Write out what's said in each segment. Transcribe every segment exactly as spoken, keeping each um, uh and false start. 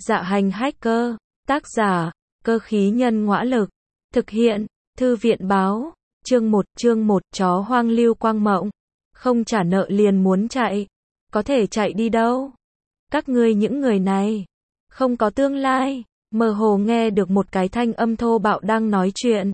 Dạ hành hacker, tác giả, cơ khí nhân ngõa lực, thực hiện, thư viện báo, chương một, chương một, chó hoang Lưu Quang Mộng, không trả nợ liền muốn chạy, có thể chạy đi đâu? Các ngươi những người này, không có tương lai, mơ hồ nghe được một cái thanh âm thô bạo đang nói chuyện.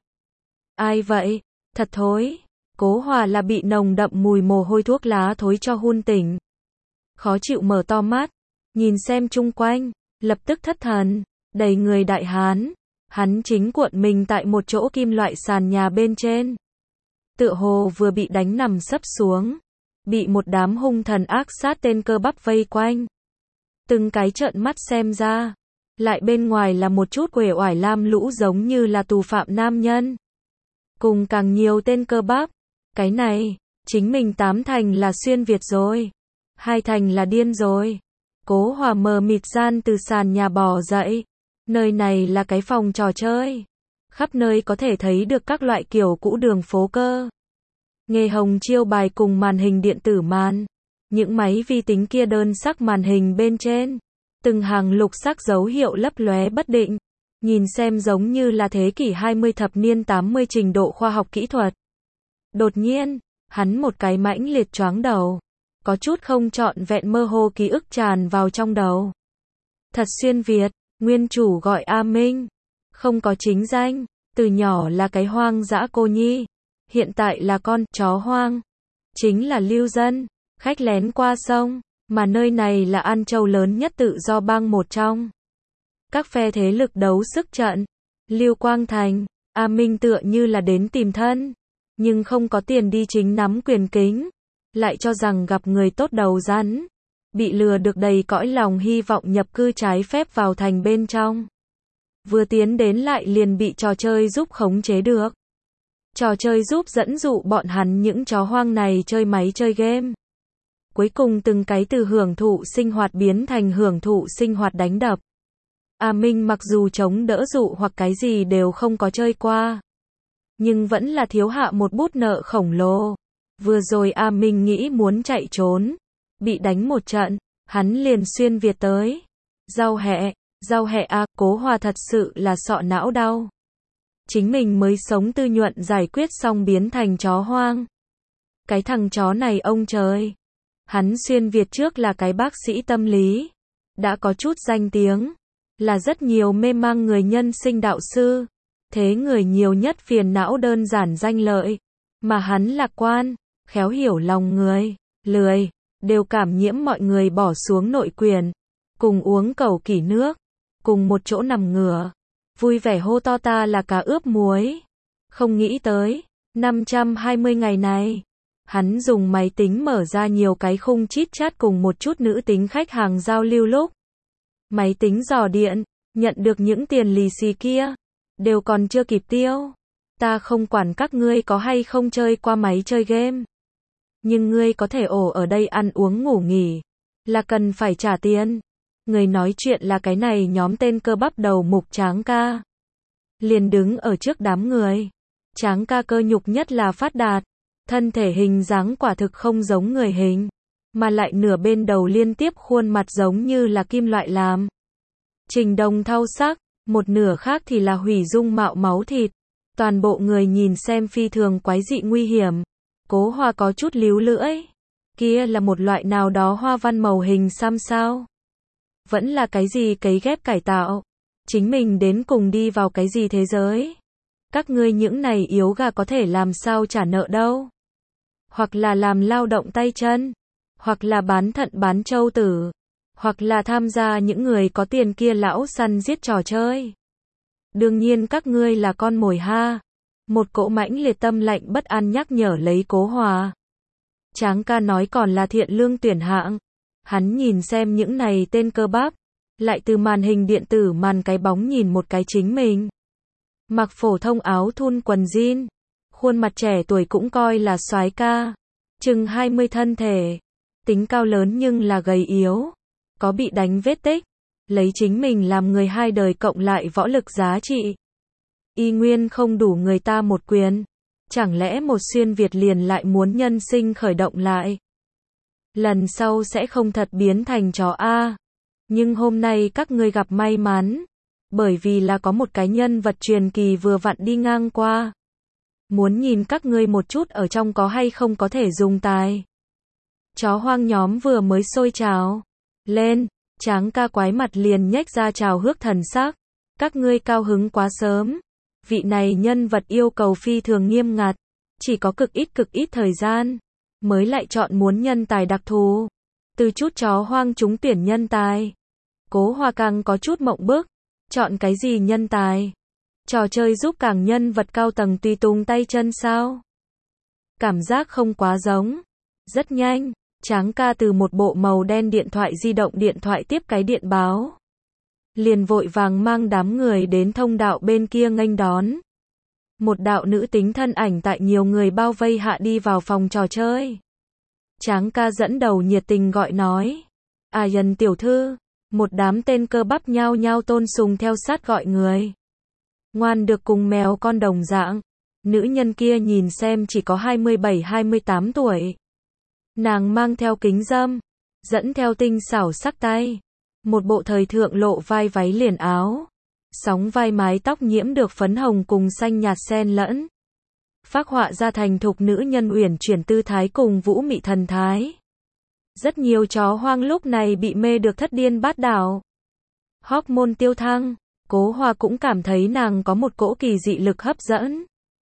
Ai vậy? Thật thối, Cố Hòa là bị nồng đậm mùi mồ hôi thuốc lá thối cho hun tỉnh. Khó chịu mở to mắt, nhìn xem chung quanh, lập tức thất thần, đầy người đại hán, hắn chính cuộn mình tại một chỗ kim loại sàn nhà bên trên. Tựa hồ vừa bị đánh nằm sấp xuống, bị một đám hung thần ác sát tên cơ bắp vây quanh. Từng cái trợn mắt xem ra, lại bên ngoài là một chút uể oải lam lũ giống như là tù phạm nam nhân. Cùng càng nhiều tên cơ bắp, cái này, chính mình tám thành là xuyên Việt rồi, hai thành là điên rồi. Cố Hòa mờ mịt gian từ sàn nhà bò dậy, nơi này là cái phòng trò chơi, khắp nơi có thể thấy được các loại kiểu cũ đường phố cơ. Nghề hồng chiêu bài cùng màn hình điện tử màn, những máy vi tính kia đơn sắc màn hình bên trên, từng hàng lục sắc dấu hiệu lấp lóe bất định, nhìn xem giống như là thế kỷ hai mươi thập niên tám mươi trình độ khoa học kỹ thuật. Đột nhiên, hắn một cái mãnh liệt choáng đầu, có chút không trọn vẹn mơ hồ ký ức tràn vào trong đầu. Thật xuyên Việt, nguyên chủ gọi A Minh, không có chính danh, từ nhỏ là cái hoang dã cô nhi, hiện tại là con chó hoang, chính là lưu dân, khách lén qua sông, mà nơi này là An Châu lớn nhất tự do bang một trong. Các phe thế lực đấu sức trận, Lưu Quang Thành, A Minh tựa như là đến tìm thân, nhưng không có tiền đi chính nắm quyền kính, lại cho rằng gặp người tốt đầu rắn, bị lừa được đầy cõi lòng hy vọng nhập cư trái phép vào thành bên trong. Vừa tiến đến lại liền bị trò chơi giúp khống chế được. Trò chơi giúp dẫn dụ bọn hắn những chó hoang này chơi máy chơi game. Cuối cùng từng cái từ hưởng thụ sinh hoạt biến thành hưởng thụ sinh hoạt đánh đập. A Minh mặc dù chống đỡ dụ hoặc cái gì đều không có chơi qua, nhưng vẫn là thiếu hạ một bút nợ khổng lồ. Vừa rồi A Minh nghĩ muốn chạy trốn, bị đánh một trận, hắn liền xuyên Việt tới. Rau hẹ, rau hẹ a, Cố Hòa thật sự là sọ não đau. Chính mình mới sống tư nhuận giải quyết xong biến thành chó hoang. Cái thằng chó này ông trời. Hắn xuyên Việt trước là cái bác sĩ tâm lý, đã có chút danh tiếng, là rất nhiều mê mang người nhân sinh đạo sư. Thế người nhiều nhất phiền não đơn giản danh lợi, mà hắn lạc quan, khéo hiểu lòng người, lười, đều cảm nhiễm mọi người bỏ xuống nội quyền, cùng uống cầu kỷ nước, cùng một chỗ nằm ngửa, vui vẻ hô to ta là cá ướp muối. Không nghĩ tới, năm trăm hai mươi ngày này, hắn dùng máy tính mở ra nhiều cái khung chít chat cùng một chút nữ tính khách hàng giao lưu lúc. Máy tính dò điện, nhận được những tiền lì xì kia, đều còn chưa kịp tiêu. Ta không quản các ngươi có hay không chơi qua máy chơi game. Nhưng ngươi có thể ổ ở đây ăn uống ngủ nghỉ, là cần phải trả tiền. Người nói chuyện là cái này nhóm tên cơ bắp đầu mục Tráng ca. Liền đứng ở trước đám người. Tráng ca cơ nhục nhất là phát đạt. Thân thể hình dáng quả thực không giống người hình, mà lại nửa bên đầu liên tiếp khuôn mặt giống như là kim loại làm. Trình đồng thau sắc, một nửa khác thì là hủy dung mạo máu thịt. Toàn bộ người nhìn xem phi thường quái dị nguy hiểm. Cố Hòa có chút líu lưỡi. Kia là một loại nào đó hoa văn màu hình xăm sao? Vẫn là cái gì cấy ghép cải tạo? Chính mình đến cùng đi vào cái gì thế giới? Các ngươi những này yếu gà có thể làm sao trả nợ đâu? Hoặc là làm lao động tay chân, hoặc là bán thận bán trâu tử, hoặc là tham gia những người có tiền kia lão săn giết trò chơi. Đương nhiên các ngươi là con mồi ha. Một cỗ mãnh liệt tâm lạnh bất an nhắc nhở lấy Cố Hòa. Tráng ca nói còn là thiện lương tuyển hạng. Hắn nhìn xem những này tên cơ bắp, lại từ màn hình điện tử màn cái bóng nhìn một cái chính mình. Mặc phổ thông áo thun quần jean, khuôn mặt trẻ tuổi cũng coi là soái ca, chừng hai mươi thân thể, tính cao lớn nhưng là gầy yếu, có bị đánh vết tích, lấy chính mình làm người hai đời cộng lại võ lực giá trị. Y nguyên không đủ người ta một quyền, chẳng lẽ một xuyên Việt liền lại muốn nhân sinh khởi động lại. Lần sau sẽ không thật biến thành chó A. Nhưng hôm nay các ngươi gặp may mắn, bởi vì là có một cái nhân vật truyền kỳ vừa vặn đi ngang qua. Muốn nhìn các ngươi một chút ở trong có hay không có thể dùng tài. Chó hoang nhóm vừa mới sôi trào lên, Tráng ca quái mặt liền nhếch ra trào hước thần sắc. Các ngươi cao hứng quá sớm. Vị này nhân vật yêu cầu phi thường nghiêm ngặt, chỉ có cực ít cực ít thời gian, mới lại chọn muốn nhân tài đặc thù. Từ chút chó hoang chúng tuyển nhân tài. Cố Hoa càng có chút mộng bức. Chọn cái gì nhân tài? Trò chơi giúp càng nhân vật cao tầng tùy tùng tay chân sao? Cảm giác không quá giống. Rất nhanh, Tráng ca từ một bộ màu đen điện thoại di động điện thoại tiếp cái điện báo. Liền vội vàng mang đám người đến thông đạo bên kia nghênh đón. Một đạo nữ tính thân ảnh tại nhiều người bao vây hạ đi vào phòng trò chơi. Tráng ca dẫn đầu nhiệt tình gọi nói. À Dần tiểu thư, một đám tên cơ bắp nhao nhao tôn sùng theo sát gọi người. Ngoan được cùng mèo con đồng dạng. Nữ nhân kia nhìn xem chỉ có hai mươi bảy hai mươi tám tuổi. Nàng mang theo kính râm, dẫn theo tinh xảo sắc tay. Một bộ thời thượng lộ vai váy liền áo. Sóng vai mái tóc nhiễm được phấn hồng cùng xanh nhạt xen lẫn. Phác họa ra thành thục nữ nhân uyển chuyển tư thái cùng vũ mị thần thái. Rất nhiều chó hoang lúc này bị mê được thất điên bát đảo. Hormone tiêu thăng, Cố Hoa cũng cảm thấy nàng có một cỗ kỳ dị lực hấp dẫn.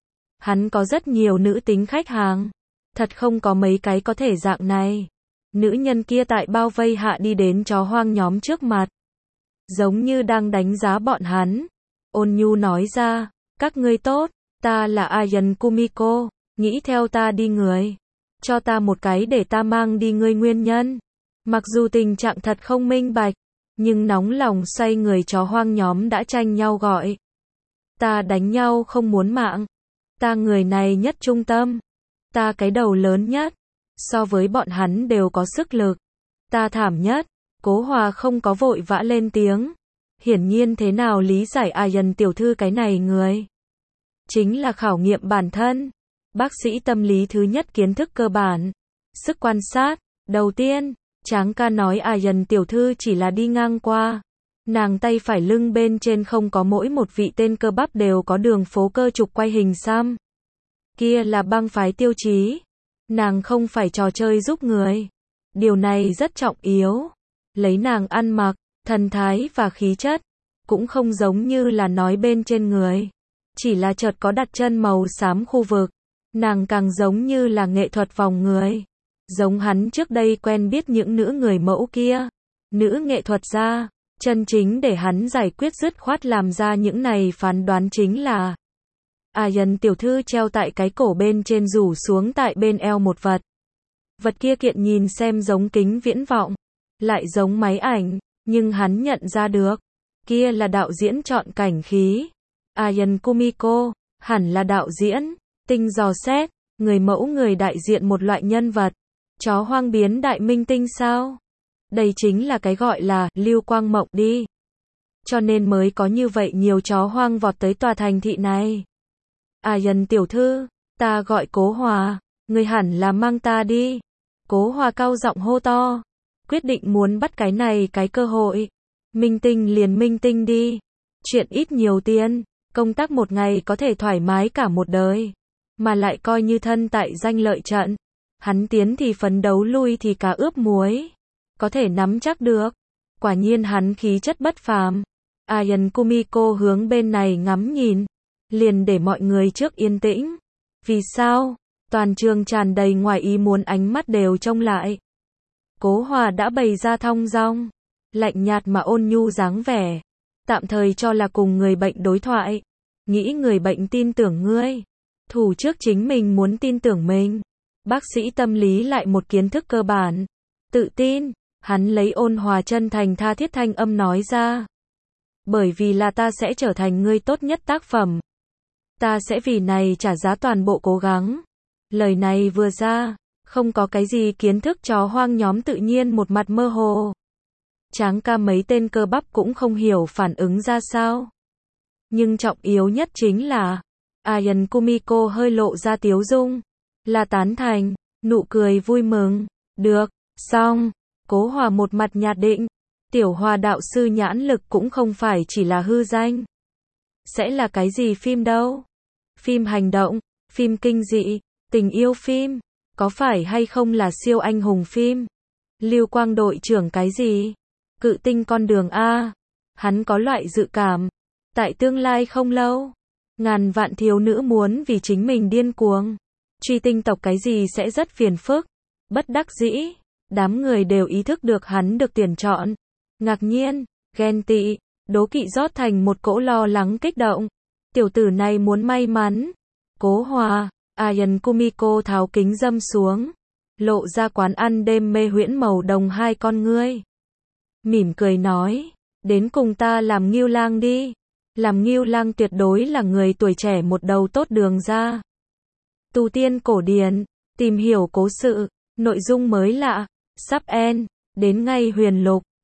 Hắn có rất nhiều nữ tính khách hàng. Thật không có mấy cái có thể dạng này. Nữ nhân kia tại bao vây hạ đi đến chó hoang nhóm trước mặt. Giống như đang đánh giá bọn hắn. Ôn nhu nói ra, các ngươi tốt, ta là Ayan Kumiko, nghĩ theo ta đi người. Cho ta một cái để ta mang đi ngươi nguyên nhân. Mặc dù tình trạng thật không minh bạch, nhưng nóng lòng xoay người chó hoang nhóm đã tranh nhau gọi. Ta đánh nhau không muốn mạng. Ta người này nhất trung tâm. Ta cái đầu lớn nhất. So với bọn hắn đều có sức lực. Ta thảm nhất. Cố Hòa không có vội vã lên tiếng. Hiển nhiên thế nào lý giải Ayan tiểu thư cái này người. Chính là khảo nghiệm bản thân. Bác sĩ tâm lý thứ nhất kiến thức cơ bản. Sức quan sát. Đầu tiên, Tráng ca nói Ayan tiểu thư chỉ là đi ngang qua. Nàng tay phải lưng bên trên không có mỗi một vị tên cơ bắp đều có đường phố cơ trục quay hình xăm. Kia là băng phái tiêu chí. Nàng không phải trò chơi giúp người. Điều này rất trọng yếu. Lấy nàng ăn mặc, thần thái và khí chất. Cũng không giống như là nói bên trên người. Chỉ là chợt có đặt chân màu xám khu vực. Nàng càng giống như là nghệ thuật vòng người. Giống hắn trước đây quen biết những nữ người mẫu kia. Nữ nghệ thuật gia. Chân chính để hắn giải quyết dứt khoát làm ra những này phán đoán chính là Ayan tiểu thư treo tại cái cổ bên trên rủ xuống tại bên eo một vật. Vật kia kiện nhìn xem giống kính viễn vọng. Lại giống máy ảnh. Nhưng hắn nhận ra được. Kia là đạo diễn chọn cảnh khí. Ayan Kumiko. Hẳn là đạo diễn. Tinh dò xét. Người mẫu người đại diện một loại nhân vật. Chó hoang biến đại minh tinh sao? Đây chính là cái gọi là lưu quang mộng đi. Cho nên mới có như vậy nhiều chó hoang vọt tới tòa thành thị này. Ayan tiểu thư, ta gọi Cố Hòa, người hẳn là mang ta đi. Cố Hòa cao giọng hô to, quyết định muốn bắt cái này cái cơ hội. Minh tinh liền minh tinh đi. Chuyện ít nhiều tiền, công tác một ngày có thể thoải mái cả một đời. Mà lại coi như thân tại danh lợi trận. Hắn tiến thì phấn đấu lui thì cá ướp muối. Có thể nắm chắc được. Quả nhiên hắn khí chất bất phàm. Ayan Kumiko hướng bên này ngắm nhìn. Liền để mọi người trước yên tĩnh. Vì sao? Toàn trường tràn đầy ngoài ý muốn ánh mắt đều trông lại. Cố Hòa đã bày ra thong dong. Lạnh nhạt mà ôn nhu dáng vẻ. Tạm thời cho là cùng người bệnh đối thoại. Nghĩ người bệnh tin tưởng ngươi. Thủ trước chính mình muốn tin tưởng mình. Bác sĩ tâm lý lại một kiến thức cơ bản. Tự tin. Hắn lấy ôn hòa chân thành tha thiết thanh âm nói ra. Bởi vì là ta sẽ trở thành ngươi tốt nhất tác phẩm. Ta sẽ vì này trả giá toàn bộ cố gắng. Lời này vừa ra, không có cái gì kiến thức chó hoang nhóm tự nhiên một mặt mơ hồ. Tráng ca mấy tên cơ bắp cũng không hiểu phản ứng ra sao. Nhưng trọng yếu nhất chính là, Ayan Kumiko hơi lộ ra tiếu dung. Là tán thành, nụ cười vui mừng. Được, xong. Cố Hòa một mặt nhạt định. Tiểu Hoa đạo sư nhãn lực cũng không phải chỉ là hư danh. Sẽ là cái gì phim đâu? Phim hành động, phim kinh dị, tình yêu phim, có phải hay không là siêu anh hùng phim? Lưu Quang đội trưởng cái gì? Cự tinh con đường A. Hắn có loại dự cảm. Tại tương lai không lâu, ngàn vạn thiếu nữ muốn vì chính mình điên cuồng. Truy tinh tộc cái gì sẽ rất phiền phức. Bất đắc dĩ, đám người đều ý thức được hắn được tuyển chọn. Ngạc nhiên, ghen tị, đố kỵ rót thành một cỗ lo lắng kích động. Tiểu tử này muốn may mắn. Cố Hòa, Ayan Kumiko tháo kính dâm xuống, lộ ra quán ăn đêm mê huyễn màu đồng hai con ngươi. Mỉm cười nói, đến cùng ta làm Ngưu Lang đi. Làm Ngưu Lang tuyệt đối là người tuổi trẻ một đầu tốt đường ra. Tu tiên cổ điển, tìm hiểu cố sự, nội dung mới lạ, sắp end, đến ngay huyền lục.